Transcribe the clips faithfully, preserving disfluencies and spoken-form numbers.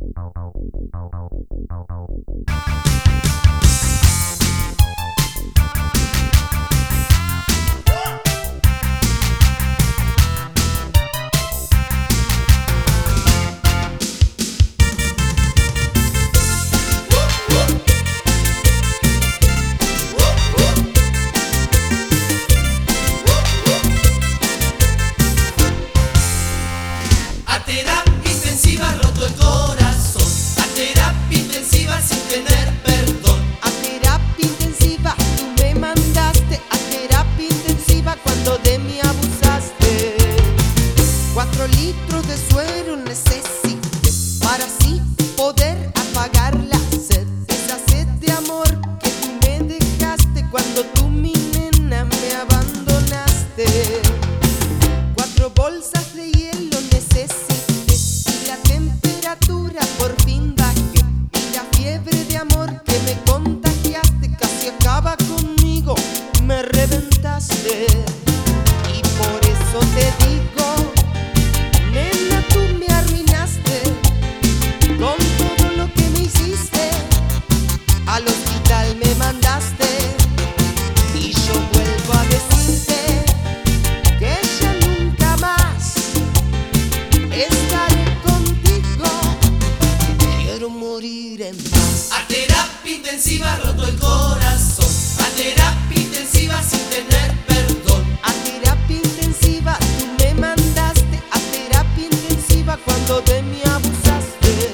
A terapia intensiva roto el corazón. A terapia intensiva sin tener perdón. A terapia intensiva tú me mandaste. A terapia intensiva cuando de mí abusaste.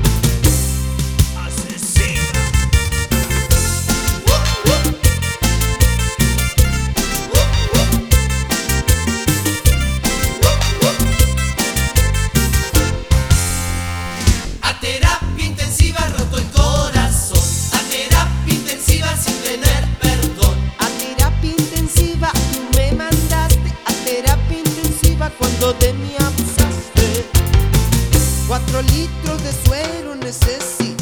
Asesina. Uh, uh. Uh, uh. Uh, uh. A terapia intensiva roto el corazón. A terapia intensiva sin tener perdón. A terapia intensiva tú me mandaste. A terapia intensiva cuando de mí abusaste. Cuatro litros de suero necesito.